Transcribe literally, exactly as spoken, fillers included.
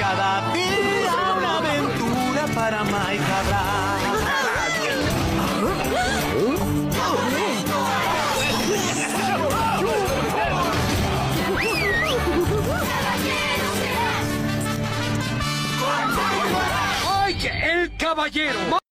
Cada día una aventura para Mike Cabral. ¡Oye, el caballero!